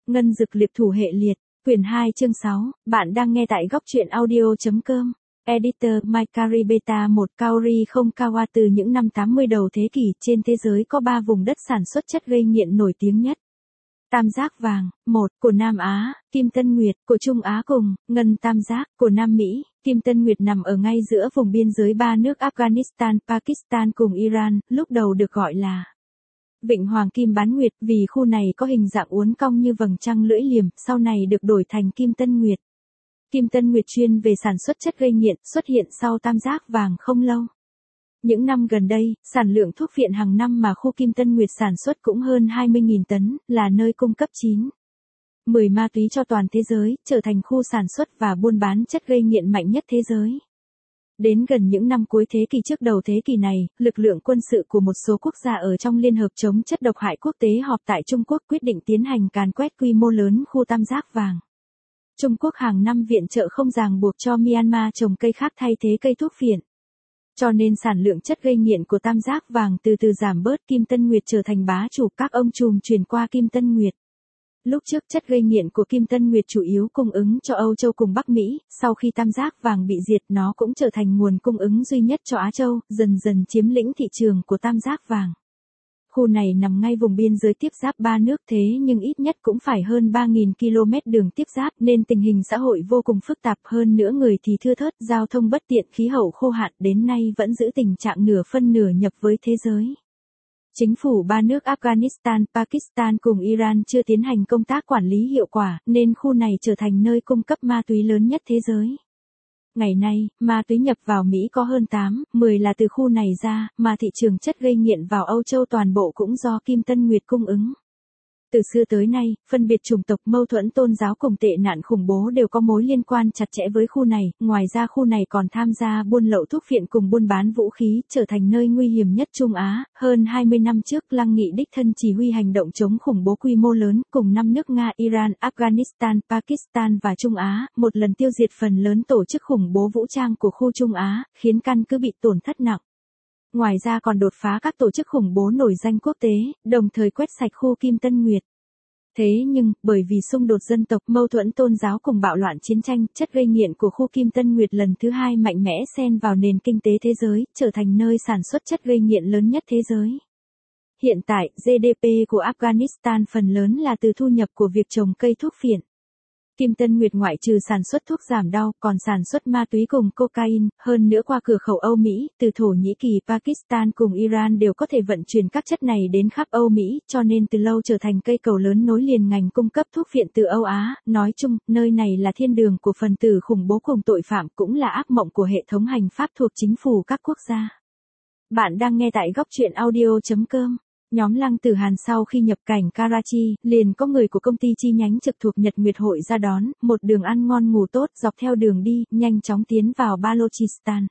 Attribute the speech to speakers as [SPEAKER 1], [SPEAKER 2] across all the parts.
[SPEAKER 1] Ngân dực liệp thủ hệ liệt, quyển 2 chương 6, bạn đang nghe tại góc truyện audio.com. Editor Maikari Beta 1 Kaori không Kawa. Từ những năm 80 đầu thế kỷ, trên thế giới có 3 vùng đất sản xuất chất gây nghiện nổi tiếng nhất. Tam giác vàng, 1, của Nam Á, Kim Tân Nguyệt, của Trung Á cùng, Ngân Tam giác, của Nam Mỹ. Kim Tân Nguyệt nằm ở ngay giữa vùng biên giới ba nước Afghanistan, Pakistan cùng Iran, lúc đầu được gọi là Vịnh Hoàng Kim Bán Nguyệt, vì khu này có hình dạng uốn cong như vầng trăng lưỡi liềm, sau này được đổi thành Kim Tân Nguyệt. Kim Tân Nguyệt chuyên về sản xuất chất gây nghiện, xuất hiện sau Tam giác vàng không lâu. Những năm gần đây, sản lượng thuốc viện hàng năm mà khu Kim Tân Nguyệt sản xuất cũng hơn 20.000 tấn, là nơi cung cấp 10 ma túy cho toàn thế giới, trở thành khu sản xuất và buôn bán chất gây nghiện mạnh nhất thế giới. Đến gần những năm cuối thế kỷ trước đầu thế kỷ này, lực lượng quân sự của một số quốc gia ở trong Liên hợp chống chất độc hại quốc tế họp tại Trung Quốc quyết định tiến hành càn quét quy mô lớn khu Tam giác vàng. Trung Quốc hàng năm viện trợ không ràng buộc cho Myanmar trồng cây khác thay thế cây thuốc phiện. Cho nên sản lượng chất gây nghiện của Tam giác vàng từ từ giảm bớt, Kim Tân Nguyệt trở thành bá chủ, các ông trùm chuyển qua Kim Tân Nguyệt. Lúc trước chất gây nghiện của Kim Tân Nguyệt chủ yếu cung ứng cho Âu Châu cùng Bắc Mỹ, sau khi Tam giác vàng bị diệt nó cũng trở thành nguồn cung ứng duy nhất cho Á Châu, dần dần chiếm lĩnh thị trường của Tam giác vàng. Khu này nằm ngay vùng biên giới tiếp giáp ba nước, thế nhưng ít nhất cũng phải hơn 3.000 km đường tiếp giáp, nên tình hình xã hội vô cùng phức tạp, hơn nữa người thì thưa thớt, giao thông bất tiện, khí hậu khô hạn, đến nay vẫn giữ tình trạng nửa phân nửa nhập với thế giới. Chính phủ ba nước Afghanistan, Pakistan cùng Iran chưa tiến hành công tác quản lý hiệu quả, nên khu này trở thành nơi cung cấp ma túy lớn nhất thế giới. Ngày nay, ma túy nhập vào Mỹ có hơn 10 là từ khu này ra, mà thị trường chất gây nghiện vào Âu Châu toàn bộ cũng do Kim Tân Nguyệt cung ứng. Từ xưa tới nay, phân biệt chủng tộc, mâu thuẫn tôn giáo cùng tệ nạn khủng bố đều có mối liên quan chặt chẽ với khu này, ngoài ra khu này còn tham gia buôn lậu thuốc phiện cùng buôn bán vũ khí, trở thành nơi nguy hiểm nhất Trung Á. Hơn 20 năm trước, Lăng Nghị đích thân chỉ huy hành động chống khủng bố quy mô lớn, cùng 5 nước Nga, Iran, Afghanistan, Pakistan và Trung Á, một lần tiêu diệt phần lớn tổ chức khủng bố vũ trang của khu Trung Á, khiến căn cứ bị tổn thất nặng. Ngoài ra còn đột phá các tổ chức khủng bố nổi danh quốc tế, đồng thời quét sạch khu Kim Tân Nguyệt. Thế nhưng, bởi vì xung đột dân tộc, mâu thuẫn tôn giáo cùng bạo loạn chiến tranh, chất gây nghiện của khu Kim Tân Nguyệt lần thứ hai mạnh mẽ xen vào nền kinh tế thế giới, trở thành nơi sản xuất chất gây nghiện lớn nhất thế giới. Hiện tại, GDP của Afghanistan phần lớn là từ thu nhập của việc trồng cây thuốc phiện. Kim Tân Nguyệt ngoại trừ sản xuất thuốc giảm đau, còn sản xuất ma túy cùng cocaine, hơn nữa qua cửa khẩu Âu Mỹ, từ Thổ Nhĩ Kỳ, Pakistan cùng Iran đều có thể vận chuyển các chất này đến khắp Âu Mỹ, cho nên từ lâu trở thành cây cầu lớn nối liền ngành cung cấp thuốc phiện từ Âu Á. Nói chung, nơi này là thiên đường của phần tử khủng bố cùng tội phạm, cũng là ác mộng của hệ thống hành pháp thuộc chính phủ các quốc gia. Bạn đang nghe tại góc truyện audio.com. Nhóm Lăng Tử Hàn sau khi nhập cảnh Karachi, liền có người của công ty chi nhánh trực thuộc Nhật Nguyệt Hội ra đón, một đường ăn ngon ngủ tốt, dọc theo đường đi, nhanh chóng tiến vào Balochistan.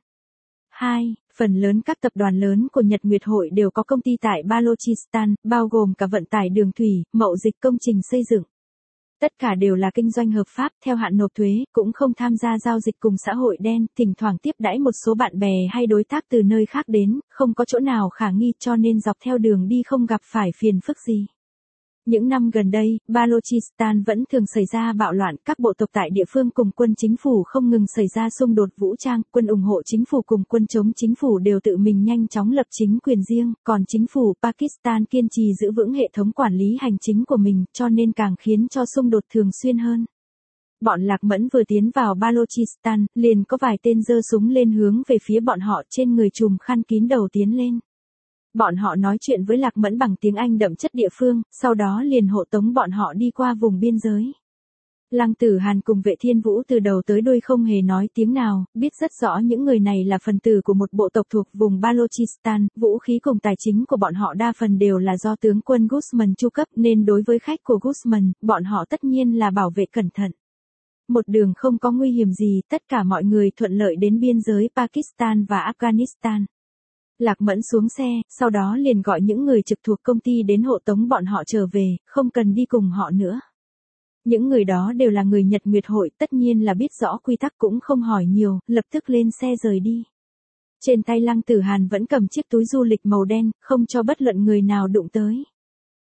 [SPEAKER 1] 2. Phần lớn các tập đoàn lớn của Nhật Nguyệt Hội đều có công ty tại Balochistan, bao gồm cả vận tải đường thủy, mậu dịch, công trình xây dựng. Tất cả đều là kinh doanh hợp pháp, theo hạn nộp thuế, cũng không tham gia giao dịch cùng xã hội đen, thỉnh thoảng tiếp đãi một số bạn bè hay đối tác từ nơi khác đến, không có chỗ nào khả nghi, cho nên dọc theo đường đi không gặp phải phiền phức gì. Những năm gần đây, Balochistan vẫn thường xảy ra bạo loạn, các bộ tộc tại địa phương cùng quân chính phủ không ngừng xảy ra xung đột vũ trang, quân ủng hộ chính phủ cùng quân chống chính phủ đều tự mình nhanh chóng lập chính quyền riêng, còn chính phủ Pakistan kiên trì giữ vững hệ thống quản lý hành chính của mình, cho nên càng khiến cho xung đột thường xuyên hơn. Bọn Lạc Mẫn vừa tiến vào Balochistan, liền có vài tên giơ súng lên hướng về phía bọn họ, trên người trùm khăn kín đầu tiến lên. Bọn họ nói chuyện với Lạc Mẫn bằng tiếng Anh đậm chất địa phương, sau đó liền hộ tống bọn họ đi qua vùng biên giới. Lăng Tử Hàn cùng Vệ Thiên Vũ từ đầu tới đuôi không hề nói tiếng nào, biết rất rõ những người này là phần tử của một bộ tộc thuộc vùng Balochistan, vũ khí cùng tài chính của bọn họ đa phần đều là do tướng quân Guzman chu cấp, nên đối với khách của Guzman, bọn họ tất nhiên là bảo vệ cẩn thận. Một đường không có nguy hiểm gì, tất cả mọi người thuận lợi đến biên giới Pakistan và Afghanistan. Lạc Mẫn xuống xe, sau đó liền gọi những người trực thuộc công ty đến hộ tống bọn họ trở về, không cần đi cùng họ nữa. Những người đó đều là người Nhật Nguyệt Hội, tất nhiên là biết rõ quy tắc, cũng không hỏi nhiều, lập tức lên xe rời đi. Trên tay Lăng Tử Hàn vẫn cầm chiếc túi du lịch màu đen, không cho bất luận người nào đụng tới.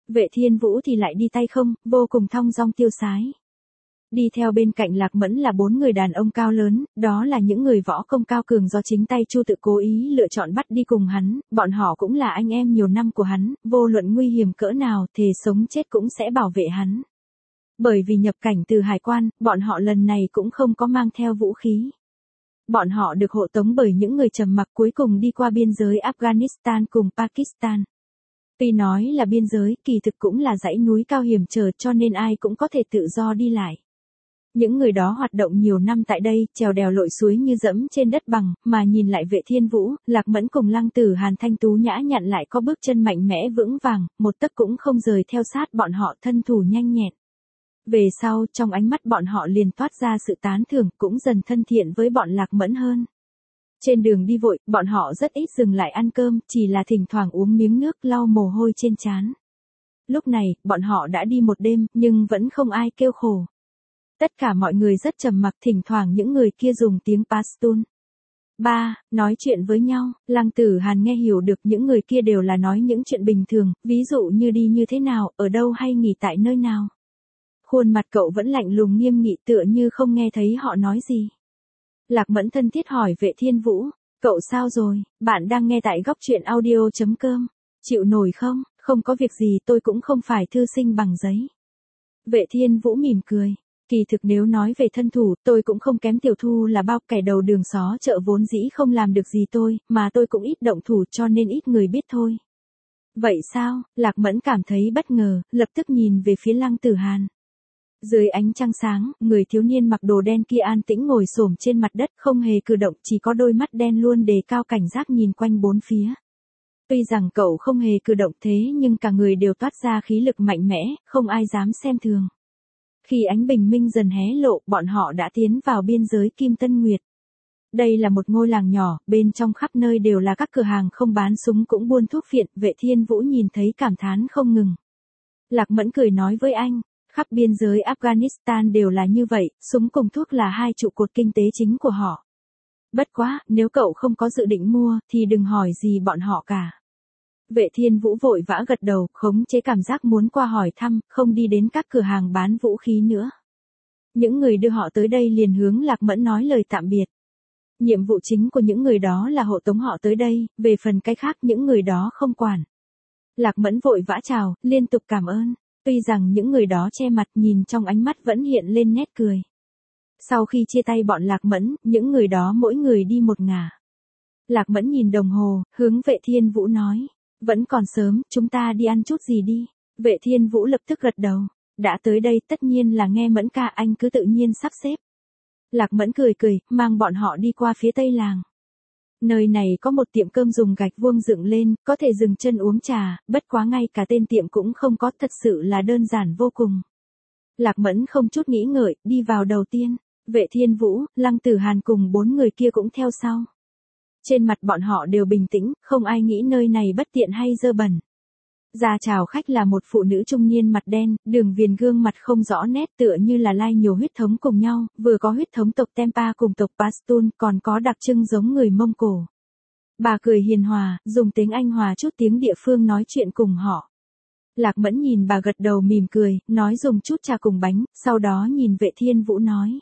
[SPEAKER 1] Vệ Thiên Vũ thì lại đi tay không, vô cùng thong dong tiêu sái. Đi theo bên cạnh Lạc Mẫn là 4 người đàn ông cao lớn, đó là những người võ công cao cường do chính tay Chu Tự cố ý lựa chọn bắt đi cùng hắn, bọn họ cũng là anh em nhiều năm của hắn, vô luận nguy hiểm cỡ nào, thề sống chết cũng sẽ bảo vệ hắn. Bởi vì nhập cảnh từ hải quan, bọn họ lần này cũng không có mang theo vũ khí. Bọn họ được hộ tống bởi những người trầm mặc cuối cùng đi qua biên giới Afghanistan cùng Pakistan. Tuy nói là biên giới, kỳ thực cũng là dãy núi cao hiểm trở cho nên ai cũng có thể tự do đi lại. Những người đó hoạt động nhiều năm tại đây, trèo đèo lội suối như dẫm trên đất bằng, mà nhìn lại Vệ Thiên Vũ, Lạc Mẫn cùng Lăng Tử Hàn thanh tú nhã nhặn lại có bước chân mạnh mẽ vững vàng, một tấc cũng không rời theo sát bọn họ thân thủ nhanh nhẹn. Về sau, trong ánh mắt bọn họ liền toát ra sự tán thưởng, cũng dần thân thiện với bọn Lạc Mẫn hơn. Trên đường đi vội, bọn họ rất ít dừng lại ăn cơm, chỉ là thỉnh thoảng uống miếng nước lau mồ hôi trên trán. Lúc này, bọn họ đã đi một đêm, nhưng vẫn không ai kêu khổ. Tất cả mọi người rất trầm mặc, thỉnh thoảng những người kia dùng tiếng Pashtun. Nói chuyện với nhau, Lăng Tử Hàn nghe hiểu được những người kia đều là nói những chuyện bình thường, ví dụ như đi như thế nào, ở đâu hay nghỉ tại nơi nào. Khuôn mặt cậu vẫn lạnh lùng nghiêm nghị tựa như không nghe thấy họ nói gì. Lạc Mẫn thân thiết hỏi Vệ Thiên Vũ, cậu sao rồi, bạn đang nghe tại góc truyện audio.com, chịu nổi không, không có việc gì tôi cũng không phải thư sinh bằng giấy. Vệ Thiên Vũ mỉm cười, kỳ thực nếu nói về thân thủ tôi cũng không kém Tiểu Thu là bao, kẻ đầu đường xó chợ vốn dĩ không làm được gì tôi, mà tôi cũng ít động thủ cho nên ít người biết thôi. Vậy sao, Lạc Mẫn cảm thấy bất ngờ, lập tức nhìn về phía Lăng Tử Hàn. Dưới ánh trăng sáng, người thiếu niên mặc đồ đen kia an tĩnh ngồi xổm trên mặt đất không hề cử động, chỉ có đôi mắt đen luôn đề cao cảnh giác nhìn quanh bốn phía. Tuy rằng cậu không hề cử động thế nhưng cả người đều toát ra khí lực mạnh mẽ, không ai dám xem thường. Khi ánh bình minh dần hé lộ, bọn họ đã tiến vào biên giới Kim Tân Nguyệt. Đây là một ngôi làng nhỏ, bên trong khắp nơi đều là các cửa hàng không bán súng cũng buôn thuốc phiện, Vệ Thiên Vũ nhìn thấy cảm thán không ngừng. Lạc Mẫn cười nói với anh, khắp biên giới Afghanistan đều là như vậy, súng cùng thuốc là hai trụ cột kinh tế chính của họ. Bất quá, nếu cậu không có dự định mua, thì đừng hỏi gì bọn họ cả. Vệ Thiên Vũ vội vã gật đầu, khống chế cảm giác muốn qua hỏi thăm, không đi đến các cửa hàng bán vũ khí nữa. Những người đưa họ tới đây liền hướng Lạc Mẫn nói lời tạm biệt. Nhiệm vụ chính của những người đó là hộ tống họ tới đây, về phần cái khác những người đó không quản. Lạc Mẫn vội vã chào, liên tục cảm ơn. Tuy rằng những người đó che mặt nhìn trong ánh mắt vẫn hiện lên nét cười. Sau khi chia tay bọn Lạc Mẫn, những người đó mỗi người đi một ngả. Lạc Mẫn nhìn đồng hồ, hướng Vệ Thiên Vũ nói. Vẫn còn sớm, chúng ta đi ăn chút gì đi. Vệ Thiên Vũ lập tức gật đầu. Đã tới đây tất nhiên là nghe Mẫn ca, anh cứ tự nhiên sắp xếp. Lạc Mẫn cười cười, mang bọn họ đi qua phía tây làng. Nơi này có một tiệm cơm dùng gạch vuông dựng lên, có thể dừng chân uống trà, bất quá ngay cả tên tiệm cũng không có, thật sự là đơn giản vô cùng. Lạc Mẫn không chút nghĩ ngợi, đi vào đầu tiên. Vệ Thiên Vũ, Lăng Tử Hàn cùng 4 người kia cũng theo sau. Trên mặt bọn họ đều bình tĩnh, không ai nghĩ nơi này bất tiện hay dơ bẩn. Ra chào khách là một phụ nữ trung niên mặt đen, đường viền gương mặt không rõ nét tựa như là lai nhiều huyết thống cùng nhau, vừa có huyết thống tộc Tempa cùng tộc Pashtun, còn có đặc trưng giống người Mông Cổ. Bà cười hiền hòa, dùng tiếng Anh hòa chút tiếng địa phương nói chuyện cùng họ. Lạc Mẫn nhìn bà gật đầu mỉm cười, nói dùng chút trà cùng bánh, sau đó nhìn Vệ Thiên Vũ nói.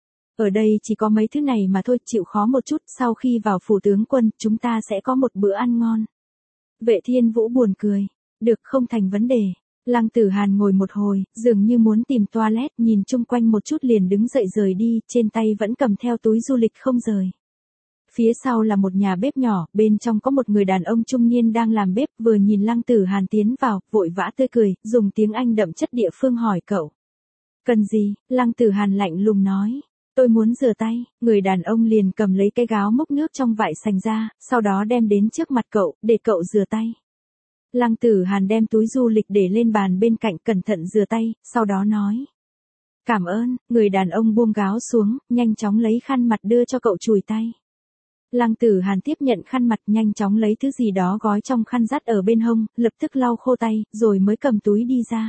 [SPEAKER 1] Ở đây chỉ có mấy thứ này mà thôi, chịu khó một chút, sau khi vào phủ tướng quân, chúng ta sẽ có một bữa ăn ngon. Vệ Thiên Vũ buồn cười. Được, không thành vấn đề. Lăng Tử Hàn ngồi một hồi, dường như muốn tìm toilet, nhìn chung quanh một chút liền đứng dậy rời đi, trên tay vẫn cầm theo túi du lịch không rời. Phía sau là một nhà bếp nhỏ, bên trong có một người đàn ông trung niên đang làm bếp, vừa nhìn Lăng Tử Hàn tiến vào, vội vã tươi cười, dùng tiếng Anh đậm chất địa phương hỏi cậu. Cần gì? Lăng Tử Hàn lạnh lùng nói. Tôi muốn rửa tay, người đàn ông liền cầm lấy cái gáo múc nước trong vại sành ra, sau đó đem đến trước mặt cậu, để cậu rửa tay. Lăng Tử Hàn đem túi du lịch để lên bàn bên cạnh, cẩn thận rửa tay, sau đó nói. Cảm ơn, người đàn ông buông gáo xuống, nhanh chóng lấy khăn mặt đưa cho cậu chùi tay. Lăng Tử Hàn tiếp nhận khăn mặt, nhanh chóng lấy thứ gì đó gói trong khăn dắt ở bên hông, lập tức lau khô tay, rồi mới cầm túi đi ra.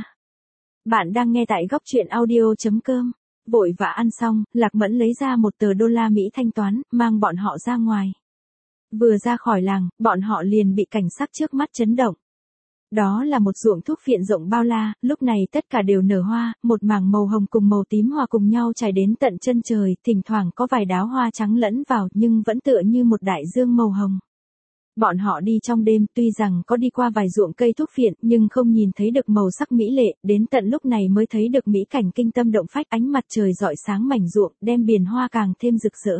[SPEAKER 1] Bạn đang nghe tại góc truyện audio.com. Vội vã ăn xong, Lạc Mẫn lấy ra một tờ đô la Mỹ thanh toán, mang bọn họ ra ngoài. Vừa ra khỏi làng, bọn họ liền bị cảnh sắc trước mắt chấn động. Đó là một ruộng thuốc phiện rộng bao la, lúc này tất cả đều nở hoa, một mảng màu hồng cùng màu tím hòa cùng nhau trải đến tận chân trời, thỉnh thoảng có vài đóa hoa trắng lẫn vào nhưng vẫn tựa như một đại dương màu hồng. Bọn họ đi trong đêm, tuy rằng có đi qua vài ruộng cây thuốc phiện nhưng không nhìn thấy được màu sắc mỹ lệ, đến tận lúc này mới thấy được mỹ cảnh kinh tâm động phách, ánh mặt trời rọi sáng mảnh ruộng, đem biển hoa càng thêm rực rỡ.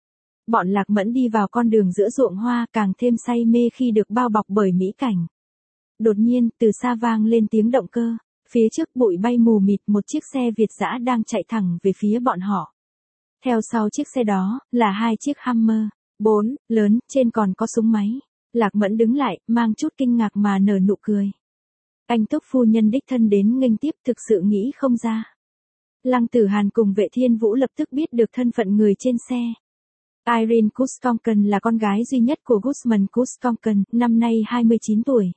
[SPEAKER 1] Bọn Lạc Mẫn đi vào con đường giữa ruộng hoa càng thêm say mê khi được bao bọc bởi mỹ cảnh. Đột nhiên, từ xa vang lên tiếng động cơ, phía trước bụi bay mù mịt, một chiếc xe Việt dã đang chạy thẳng về phía bọn họ. Theo sau chiếc xe đó, là 2 chiếc Hummer, 4, lớn, trên còn có súng máy. Lạc Mẫn đứng lại, mang chút kinh ngạc mà nở nụ cười. Anh Túc phu nhân đích thân đến nghênh tiếp, thực sự nghĩ không ra. Lăng Tử Hàn cùng Vệ Thiên Vũ lập tức biết được thân phận người trên xe. Irene Kuskoken là con gái duy nhất của Guzman Kuskoken, năm nay 29 tuổi.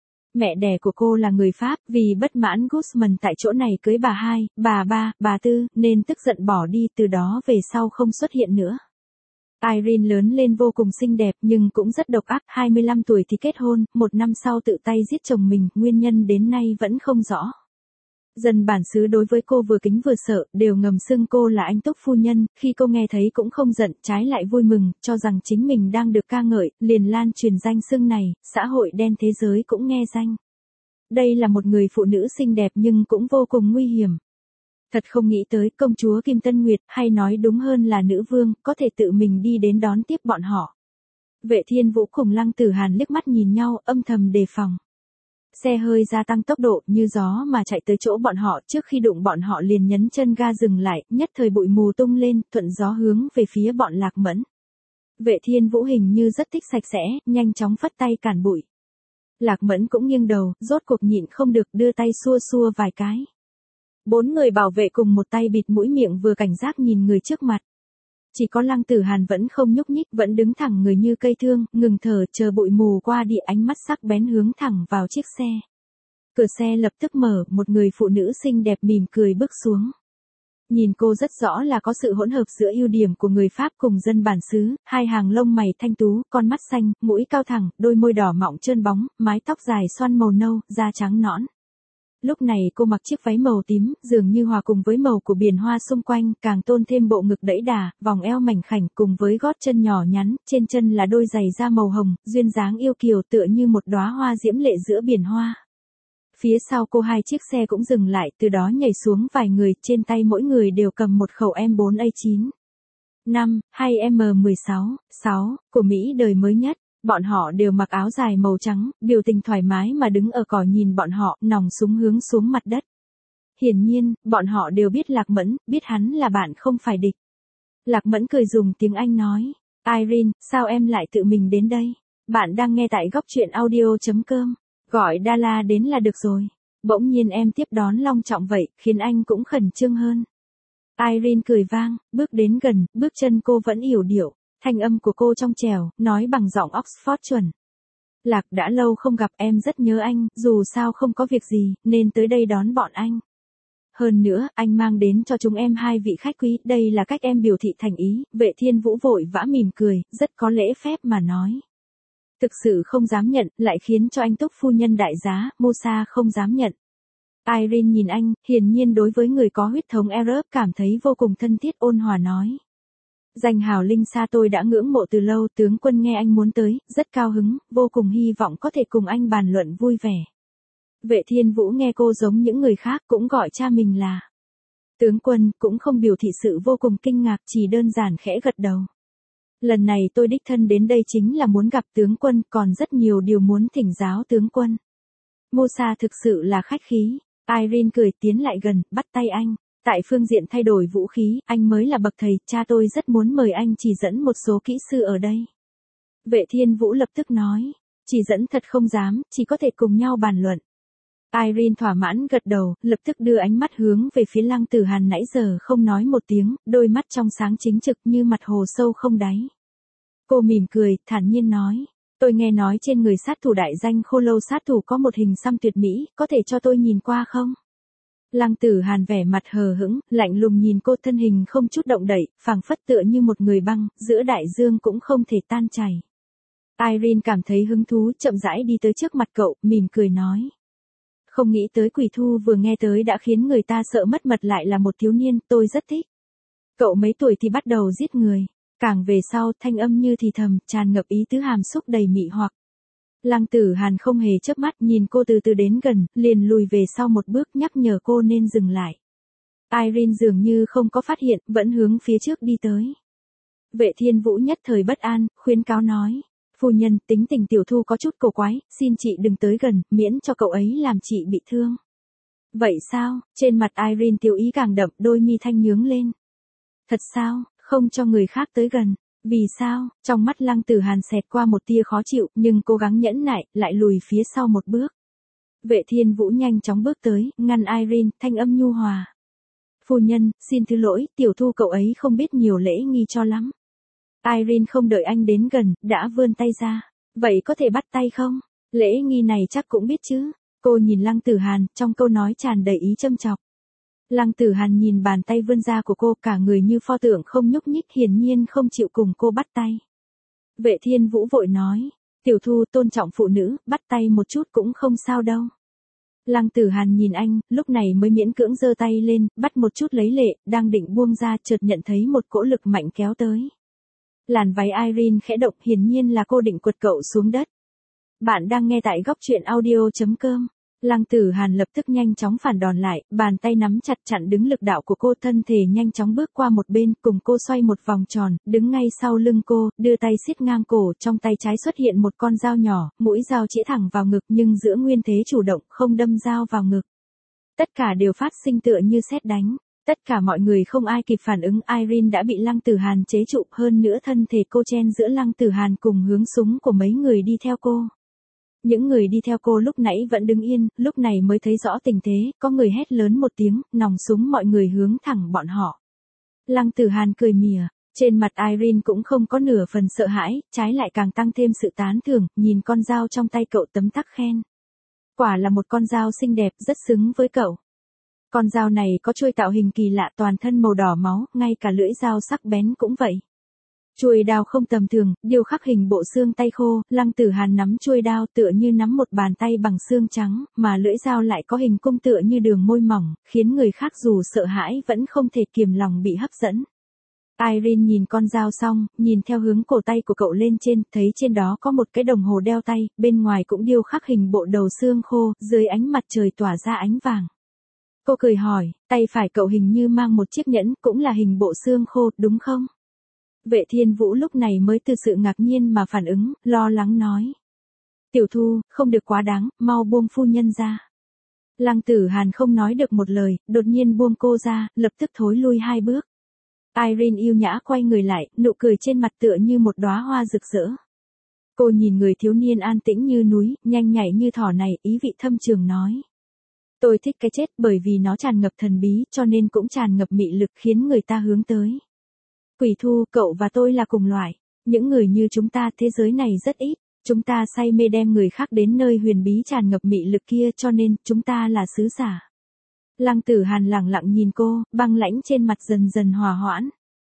[SPEAKER 1] Mẹ đẻ của cô là người Pháp, vì bất mãn Guzman tại chỗ này cưới bà 2, bà 3, bà 4, nên tức giận bỏ đi, từ đó về sau không xuất hiện nữa. Irene lớn lên vô cùng xinh đẹp nhưng cũng rất độc ác, 25 tuổi thì kết hôn, 1 năm sau tự tay giết chồng mình, nguyên nhân đến nay vẫn không rõ. Dân bản xứ đối với cô vừa kính vừa sợ, đều ngầm xưng cô là anh Túc phu nhân, khi cô nghe thấy cũng không giận, trái lại vui mừng, cho rằng chính mình đang được ca ngợi, liền lan truyền danh xưng này, xã hội đen thế giới cũng nghe danh. Đây là một người phụ nữ xinh đẹp nhưng cũng vô cùng nguy hiểm. Thật không nghĩ tới công chúa Kim Tân Nguyệt, hay nói đúng hơn là nữ vương, có thể tự mình đi đến đón tiếp bọn họ. Vệ Thiên Vũ cùng Lăng Tử Hàn liếc mắt nhìn nhau, âm thầm đề phòng. Xe hơi gia tăng tốc độ như gió mà chạy tới chỗ bọn họ, trước khi đụng bọn họ liền nhấn chân ga dừng lại, nhất thời bụi mù tung lên, thuận gió hướng về phía bọn Lạc Mẫn. Vệ Thiên Vũ hình như rất thích sạch sẽ, nhanh chóng phất tay cản bụi. Lạc Mẫn cũng nghiêng đầu, rốt cuộc nhịn không được, đưa tay xua xua vài cái. 4 người bảo vệ cùng một tay bịt mũi miệng vừa cảnh giác nhìn người trước mặt. Chỉ có Lăng Tử Hàn vẫn không nhúc nhích, vẫn đứng thẳng người như cây thương, ngừng thở chờ bụi mù qua đi, ánh mắt sắc bén hướng thẳng vào chiếc xe. Cửa xe lập tức mở, một người phụ nữ xinh đẹp mỉm cười bước xuống. Nhìn cô rất rõ là có sự hỗn hợp giữa ưu điểm của người Pháp cùng dân bản xứ, 2 hàng lông mày thanh tú, con mắt xanh, mũi cao thẳng, đôi môi đỏ mọng trơn bóng, mái tóc dài xoăn màu nâu, da trắng nõn. Lúc này cô mặc chiếc váy màu tím, dường như hòa cùng với màu của biển hoa xung quanh, càng tôn thêm bộ ngực đẫy đà, vòng eo mảnh khảnh cùng với gót chân nhỏ nhắn, trên chân là đôi giày da màu hồng, duyên dáng yêu kiều tựa như một đóa hoa diễm lệ giữa biển hoa. Phía sau cô 2 chiếc xe cũng dừng lại, từ đó nhảy xuống vài người, trên tay mỗi người đều cầm một khẩu M4A9. 5, 2M16, 6, của Mỹ đời mới nhất. Bọn họ đều mặc áo dài màu trắng, biểu tình thoải mái mà đứng ở cỏ nhìn bọn họ, nòng súng hướng xuống mặt đất. Hiển nhiên, bọn họ đều biết Lạc Mẫn, biết hắn là bạn không phải địch. Lạc Mẫn cười dùng tiếng Anh nói, Irene, sao em lại tự mình đến đây? Bạn đang nghe tại góc truyện audio.com, gọi Dala đến là được rồi. Bỗng nhiên em tiếp đón long trọng vậy, khiến anh cũng khẩn trương hơn. Irene cười vang, bước đến gần, bước chân cô vẫn yểu điệu. Thanh âm của cô trong trẻo, nói bằng giọng Oxford chuẩn. Lạc, đã lâu không gặp, em rất nhớ anh, dù sao không có việc gì, nên tới đây đón bọn anh. Hơn nữa, anh mang đến cho chúng em 2 vị khách quý, đây là cách em biểu thị thành ý. Vệ Thiên Vũ vội vã mỉm cười, rất có lễ phép mà nói. Thực sự không dám nhận, lại khiến cho anh Túc phu nhân đại giá, Musa không dám nhận. Irene nhìn anh, hiển nhiên đối với người có huyết thống Arab cảm thấy vô cùng thân thiết, ôn hòa nói. Danh hào Linh Sa tôi đã ngưỡng mộ từ lâu, tướng quân nghe anh muốn tới, rất cao hứng, vô cùng hy vọng có thể cùng anh bàn luận vui vẻ. Vệ Thiên Vũ nghe cô giống những người khác cũng gọi cha mình là tướng quân, cũng không biểu thị sự vô cùng kinh ngạc, chỉ đơn giản khẽ gật đầu. Lần này tôi đích thân đến đây chính là muốn gặp tướng quân, còn rất nhiều điều muốn thỉnh giáo tướng quân. Musa thực sự là khách khí. Irene cười tiến lại gần, bắt tay anh. Tại phương diện thay đổi vũ khí, anh mới là bậc thầy, cha tôi rất muốn mời anh chỉ dẫn một số kỹ sư ở đây. Vệ Thiên Vũ lập tức nói, chỉ dẫn thật không dám, chỉ có thể cùng nhau bàn luận. Irene thỏa mãn gật đầu, lập tức đưa ánh mắt hướng về phía Lăng Tử Hàn nãy giờ không nói một tiếng, đôi mắt trong sáng chính trực như mặt hồ sâu không đáy. Cô mỉm cười, thản nhiên nói, tôi nghe nói trên người sát thủ đại danh Khô Lâu sát thủ có một hình xăm tuyệt mỹ, có thể cho tôi nhìn qua không? Lăng Tử Hàn vẻ mặt hờ hững, lạnh lùng nhìn cô, thân hình không chút động đậy, phảng phất tựa như một người băng, giữa đại dương cũng không thể tan chảy. Irene cảm thấy hứng thú, chậm rãi đi tới trước mặt cậu, mỉm cười nói. Không nghĩ tới Quỷ Thu vừa nghe tới đã khiến người ta sợ mất mật, lại là một thiếu niên, tôi rất thích. Cậu mấy tuổi thì bắt đầu giết người, càng về sau thanh âm như thì thầm, tràn ngập ý tứ hàm xúc đầy mị hoặc. Lăng Tử Hàn không hề chớp mắt, nhìn cô từ từ đến gần, liền lùi về sau một bước, nhắc nhở cô nên dừng lại. Irene dường như không có phát hiện, vẫn hướng phía trước đi tới. Vệ Thiên Vũ nhất thời bất an, khuyến cáo nói. Phu nhân, tính tình tiểu thu có chút cổ quái, xin chị đừng tới gần, miễn cho cậu ấy làm chị bị thương. Vậy sao? Trên mặt Irene tiêu ý càng đậm, đôi mi thanh nhướng lên. Thật sao? Không cho người khác tới gần. Vì sao? Trong mắt Lăng Tử Hàn xẹt qua một tia khó chịu, nhưng cố gắng nhẫn nại, lại lùi phía sau một bước. Vệ Thiên Vũ nhanh chóng bước tới, ngăn Irene, thanh âm nhu hòa. Phu nhân, xin thứ lỗi, tiểu thu cậu ấy không biết nhiều lễ nghi cho lắm. Irene không đợi anh đến gần, đã vươn tay ra. Vậy có thể bắt tay không? Lễ nghi này chắc cũng biết chứ. Cô nhìn Lăng Tử Hàn, trong câu nói tràn đầy ý châm chọc. Lăng Tử Hàn nhìn bàn tay vươn ra của cô, cả người như pho tượng không nhúc nhích, hiển nhiên không chịu cùng cô bắt tay. Vệ Thiên Vũ vội nói, tiểu thu tôn trọng phụ nữ, bắt tay một chút cũng không sao đâu. Lăng Tử Hàn nhìn anh, lúc này mới miễn cưỡng giơ tay lên, bắt một chút lấy lệ, đang định buông ra, chợt nhận thấy một cỗ lực mạnh kéo tới. Làn váy Irene khẽ động, hiển nhiên là cô định quật cậu xuống đất. Bạn đang nghe tại góc truyện audio.com. Lăng Tử Hàn lập tức nhanh chóng phản đòn lại, bàn tay nắm chặt chặn đứng lực đạo của cô, thân thể nhanh chóng bước qua một bên, cùng cô xoay một vòng tròn, đứng ngay sau lưng cô, đưa tay siết ngang cổ, trong tay trái xuất hiện một con dao nhỏ, mũi dao chĩa thẳng vào ngực nhưng giữa nguyên thế chủ động, không đâm dao vào ngực. Tất cả đều phát sinh tựa như sét đánh. Tất cả mọi người không ai kịp phản ứng, Irene đã bị Lăng Tử Hàn chế trụ, hơn nữa thân thể cô chen giữa Lăng Tử Hàn cùng hướng súng của mấy người đi theo cô. Những người đi theo cô lúc nãy vẫn đứng yên, lúc này mới thấy rõ tình thế, có người hét lớn một tiếng, nòng súng mọi người hướng thẳng bọn họ. Lăng Tử Hàn cười mỉa, trên mặt Irene cũng không có nửa phần sợ hãi, trái lại càng tăng thêm sự tán thưởng, nhìn con dao trong tay cậu tấm tắc khen. Quả là một con dao xinh đẹp, rất xứng với cậu. Con dao này có chuôi tạo hình kỳ lạ, toàn thân màu đỏ máu, ngay cả lưỡi dao sắc bén cũng vậy. Chuôi đao không tầm thường, điêu khắc hình bộ xương tay khô, Lăng Tử Hàn nắm chuôi đao tựa như nắm một bàn tay bằng xương trắng, mà lưỡi dao lại có hình cung tựa như đường môi mỏng, khiến người khác dù sợ hãi vẫn không thể kiềm lòng bị hấp dẫn. Irene nhìn con dao xong, nhìn theo hướng cổ tay của cậu lên trên, thấy trên đó có một cái đồng hồ đeo tay, bên ngoài cũng điêu khắc hình bộ đầu xương khô, dưới ánh mặt trời tỏa ra ánh vàng. Cô cười hỏi, tay phải cậu hình như mang một chiếc nhẫn, cũng là hình bộ xương khô, đúng không? Vệ Thiên Vũ lúc này mới từ sự ngạc nhiên mà phản ứng, lo lắng nói. Tiểu thu, không được quá đáng, mau buông phu nhân ra. Lăng Tử Hàn không nói được một lời, đột nhiên buông cô ra, lập tức thối lui 2 bước. Irene yêu nhã quay người lại, nụ cười trên mặt tựa như một đóa hoa rực rỡ. Cô nhìn người thiếu niên an tĩnh như núi, nhanh nhạy như thỏ này, ý vị thâm trường nói. Tôi thích cái chết bởi vì nó tràn ngập thần bí, cho nên cũng tràn ngập mị lực, khiến người ta hướng tới. Quỷ Thu, cậu và tôi là cùng loại. Những người như chúng ta thế giới này rất ít. Chúng ta say mê đem người khác đến nơi huyền bí tràn ngập mị lực kia, cho nên chúng ta là sứ giả. Lăng Tử Hàn lẳng lặng nhìn cô, băng lãnh trên mặt dần dần hòa hoãn.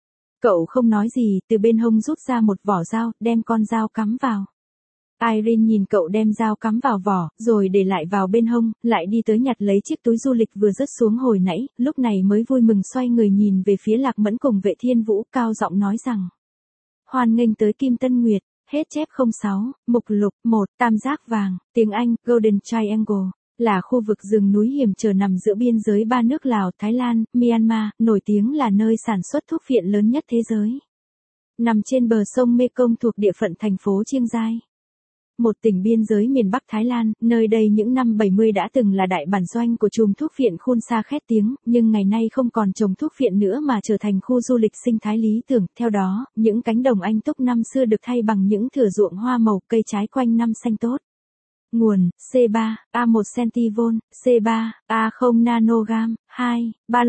[SPEAKER 1] Cậu không nói gì, từ bên hông rút ra một vỏ dao, đem con dao cắm vào. Irene nhìn cậu đem dao cắm vào vỏ, rồi để lại vào bên hông, lại đi tới nhặt lấy chiếc túi du lịch vừa rớt xuống hồi nãy, lúc này mới vui mừng xoay người nhìn về phía Lạc Mẫn cùng Vệ Thiên Vũ, cao giọng nói rằng. Hoan nghênh tới Kim Tân Nguyệt, hết chép 06, mục lục 1, tam giác vàng, tiếng Anh, Golden Triangle, là khu vực rừng núi hiểm trở nằm giữa biên giới 3 nước Lào, Thái Lan, Myanmar, nổi tiếng là nơi sản xuất thuốc phiện lớn nhất thế giới. Nằm trên bờ sông Mekong thuộc địa phận thành phố Chiang Rai. Một tỉnh biên giới miền Bắc Thái Lan, nơi đây những năm 70 đã từng là đại bản doanh của chùm thuốc phiện Khun Sa khét tiếng, nhưng ngày nay không còn trồng thuốc phiện nữa mà trở thành khu du lịch sinh thái lý tưởng. Theo đó, những cánh đồng anh túc năm xưa được thay bằng những thửa ruộng hoa màu, cây trái quanh năm xanh tốt. Nguồn, C3, A1 centivol, C3, A0 nanogam, 2,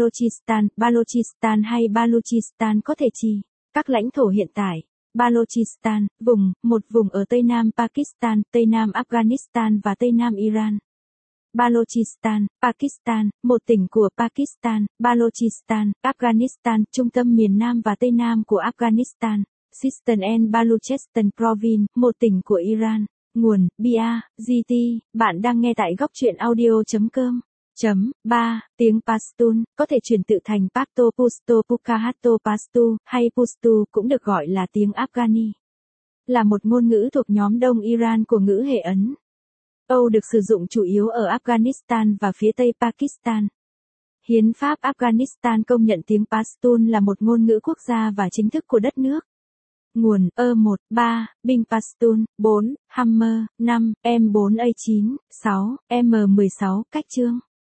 [SPEAKER 1] Balochistan hay Balochistan có thể chỉ. Các lãnh thổ hiện tại. Balochistan, một vùng ở Tây Nam Pakistan, Tây Nam Afghanistan và Tây Nam Iran. Balochistan, Pakistan, một tỉnh của Pakistan, Balochistan, Afghanistan, trung tâm miền Nam và Tây Nam của Afghanistan. Sistan and Baluchistan Province, một tỉnh của Iran. Nguồn, Bia, GT, bạn đang nghe tại góc truyện audio.com. 3. Tiếng Pashtun, có thể chuyển tự thành Pashto, Pushto, Pukhahato, Pashtu, hay Pushtu cũng được gọi là tiếng Afghani. Là một ngôn ngữ thuộc nhóm Đông Iran của ngữ hệ Ấn. Âu được sử dụng chủ yếu ở Afghanistan và phía Tây Pakistan. Hiến pháp Afghanistan công nhận tiếng Pashtun là một ngôn ngữ quốc gia và chính thức của đất nước. Nguồn, 1, 3, binh Pashtun, 4, Hammer, 5, M4A9, 6, M16, cách chương.